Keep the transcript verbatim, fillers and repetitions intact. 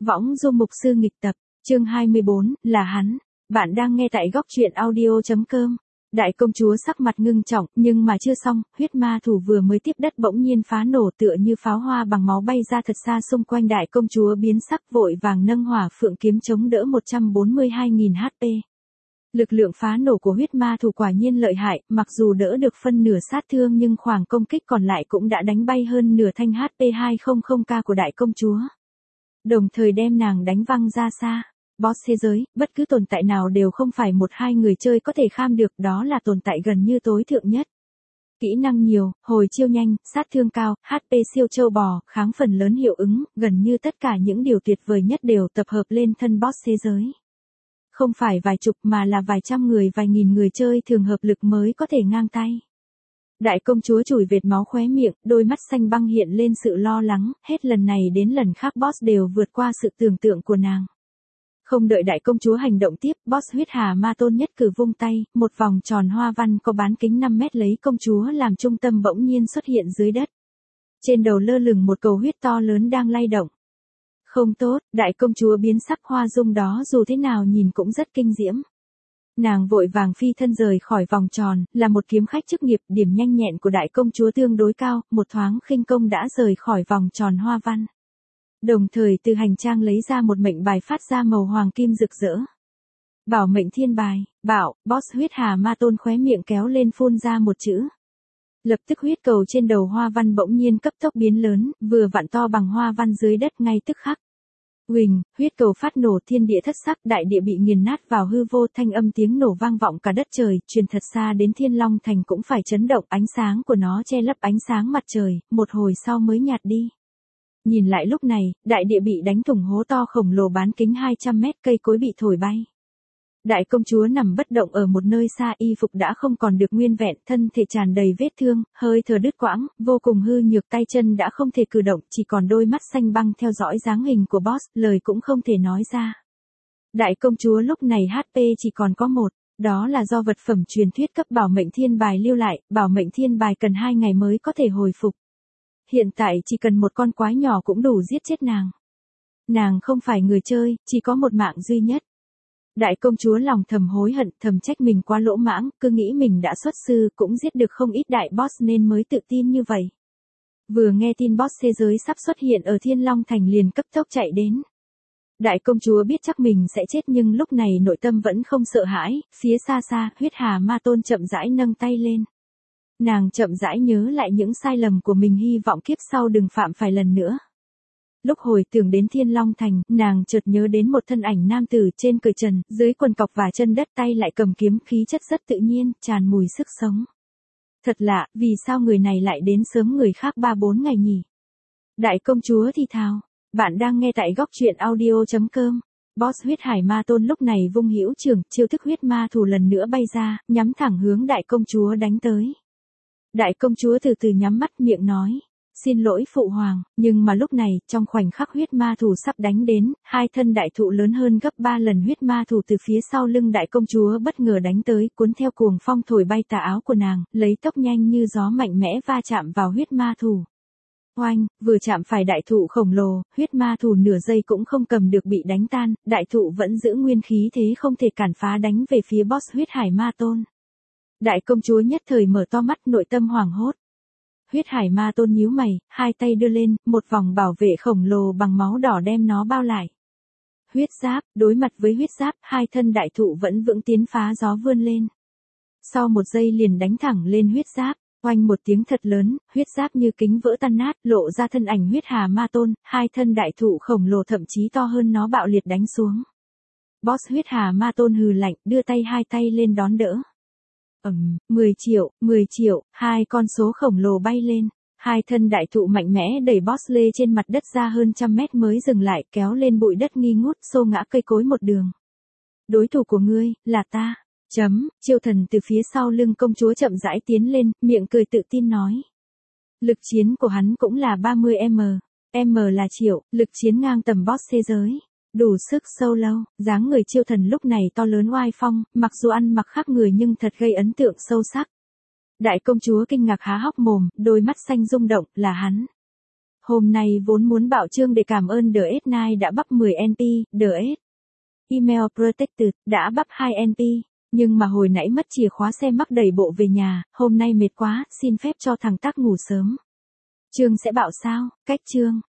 Võng Du mục sư nghịch tập, chương hai mươi bốn, là hắn. Bạn đang nghe tại góc truyện audio.com. Đại công chúa sắc mặt ngưng trọng, nhưng mà chưa xong, huyết ma thủ vừa mới tiếp đất bỗng nhiên phá nổ tựa như pháo hoa bằng máu bay ra thật xa xung quanh đại công chúa biến sắc vội vàng nâng hỏa phượng kiếm chống đỡ một trăm bốn mươi hai nghìn hát pê. Lực lượng phá nổ của huyết ma thủ quả nhiên lợi hại, mặc dù đỡ được phân nửa sát thương nhưng khoảng công kích còn lại cũng đã đánh bay hơn nửa thanh hát pê hai trăm k của đại công chúa. Đồng thời đem nàng đánh văng ra xa. Boss thế giới, bất cứ tồn tại nào đều không phải một hai người chơi có thể kham được, đó là tồn tại gần như tối thượng nhất. Kỹ năng nhiều, hồi chiêu nhanh, sát thương cao, hát pê siêu trâu bò, kháng phần lớn hiệu ứng, gần như tất cả những điều tuyệt vời nhất đều tập hợp lên thân boss thế giới. Không phải vài chục mà là vài trăm người vài nghìn người chơi thường hợp lực mới có thể ngang tay. Đại công chúa chùi vệt máu khóe miệng, đôi mắt xanh băng hiện lên sự lo lắng, hết lần này đến lần khác boss đều vượt qua sự tưởng tượng của nàng. Không đợi đại công chúa hành động tiếp, boss huyết hà ma tôn nhất cử vung tay, một vòng tròn hoa văn có bán kính năm mét lấy công chúa làm trung tâm bỗng nhiên xuất hiện dưới đất. Trên đầu lơ lửng một cầu huyết to lớn đang lay động. Không tốt, đại công chúa biến sắc, hoa dung đó dù thế nào nhìn cũng rất kinh diễm. Nàng vội vàng phi thân rời khỏi vòng tròn, là một kiếm khách chức nghiệp, điểm nhanh nhẹn của đại công chúa tương đối cao, một thoáng khinh công đã rời khỏi vòng tròn hoa văn. Đồng thời từ hành trang lấy ra một mệnh bài phát ra màu hoàng kim rực rỡ. Bảo mệnh thiên bài, bảo, boss huyết hà ma tôn khóe miệng kéo lên phun ra một chữ. Lập tức huyết cầu trên đầu hoa văn bỗng nhiên cấp tốc biến lớn, vừa vặn to bằng hoa văn dưới đất ngay tức khắc. Huỳnh, huyết cầu phát nổ, thiên địa thất sắc, đại địa bị nghiền nát vào hư vô, thanh âm tiếng nổ vang vọng cả đất trời, truyền thật xa đến Thiên Long Thành cũng phải chấn động, ánh sáng của nó che lấp ánh sáng mặt trời, một hồi sau mới nhạt đi. Nhìn lại lúc này, đại địa bị đánh thủng hố to khổng lồ bán kính hai trăm mét, cây cối bị thổi bay. Đại công chúa nằm bất động ở một nơi xa, y phục đã không còn được nguyên vẹn, thân thể tràn đầy vết thương, hơi thở đứt quãng, vô cùng hư nhược, tay chân đã không thể cử động, chỉ còn đôi mắt xanh băng theo dõi dáng hình của boss, lời cũng không thể nói ra. Đại công chúa lúc này hát pê chỉ còn có một, đó là do vật phẩm truyền thuyết cấp bảo mệnh thiên bài lưu lại, bảo mệnh thiên bài cần hai ngày mới có thể hồi phục. Hiện tại chỉ cần một con quái nhỏ cũng đủ giết chết nàng. Nàng không phải người chơi, chỉ có một mạng duy nhất. Đại công chúa lòng thầm hối hận, thầm trách mình quá lỗ mãng, cứ nghĩ mình đã xuất sư, cũng giết được không ít đại boss nên mới tự tin như vậy. Vừa nghe tin boss thế giới sắp xuất hiện ở Thiên Long Thành liền cấp tốc chạy đến. Đại công chúa biết chắc mình sẽ chết nhưng lúc này nội tâm vẫn không sợ hãi, phía xa xa, huyết hà ma tôn chậm rãi nâng tay lên. Nàng chậm rãi nhớ lại những sai lầm của mình, hy vọng kiếp sau đừng phạm phải lần nữa. Lúc hồi tưởng đến Thiên Long Thành, nàng chợt nhớ đến một thân ảnh nam tử trên cởi trần, dưới quần cọc và chân đất, tay lại cầm kiếm, khí chất rất tự nhiên, tràn mùi sức sống. Thật lạ, vì sao người này lại đến sớm người khác ba bốn ngày nhỉ? Đại công chúa thì thào, bạn đang nghe tại góc truyện audio.com. Boss huyết hải ma tôn lúc này vung hữu trường, chiêu thức huyết ma thủ lần nữa bay ra, nhắm thẳng hướng đại công chúa đánh tới. Đại công chúa từ từ nhắm mắt, miệng nói. Xin lỗi phụ hoàng, nhưng mà lúc này, trong khoảnh khắc huyết ma thủ sắp đánh đến, hai thân đại thụ lớn hơn gấp ba lần huyết ma thủ từ phía sau lưng đại công chúa bất ngờ đánh tới, cuốn theo cuồng phong thổi bay tà áo của nàng, lấy tốc nhanh như gió mạnh mẽ va chạm vào huyết ma thủ. Oanh, vừa chạm phải đại thụ khổng lồ, huyết ma thủ nửa giây cũng không cầm được bị đánh tan, đại thụ vẫn giữ nguyên khí thế không thể cản phá đánh về phía boss huyết hải ma tôn. Đại công chúa nhất thời mở to mắt, nội tâm hoảng hốt. Huyết hải ma tôn nhíu mày, hai tay đưa lên, một vòng bảo vệ khổng lồ bằng máu đỏ đem nó bao lại. Huyết giáp, đối mặt với huyết giáp, hai thân đại thụ vẫn vững tiến phá gió vươn lên. Sau một giây liền đánh thẳng lên huyết giáp, oanh một tiếng thật lớn, huyết giáp như kính vỡ tan nát, lộ ra thân ảnh huyết hà ma tôn, hai thân đại thụ khổng lồ thậm chí to hơn nó bạo liệt đánh xuống. Boss huyết hà ma tôn hừ lạnh, đưa tay hai tay lên đón đỡ. Ầm, mười triệu, mười triệu, hai con số khổng lồ bay lên, hai thân đại thụ mạnh mẽ đẩy boss lê trên mặt đất ra hơn trăm mét mới dừng lại, kéo lên bụi đất nghi ngút, xô ngã cây cối một đường. Đối thủ của ngươi, là ta, chấm, chiêu thần từ phía sau lưng công chúa chậm rãi tiến lên, miệng cười tự tin nói. Lực chiến của hắn cũng là ba mươi mét, M là triệu, lực chiến ngang tầm boss thế giới. Đủ sức sâu lâu, dáng người chiêu thần lúc này to lớn oai phong, mặc dù ăn mặc khác người nhưng thật gây ấn tượng sâu sắc. Đại công chúa kinh ngạc há hốc mồm, đôi mắt xanh rung động, là hắn. Hôm nay vốn muốn bảo Trương để cảm ơn The ét chín đã bắp mười en pê, The ét Email Protected đã bắp hai en pê, nhưng mà hồi nãy mất chìa khóa xe mắc đẩy bộ về nhà, hôm nay mệt quá, xin phép cho thằng Tác ngủ sớm. Trương sẽ bảo sao, cách Trương.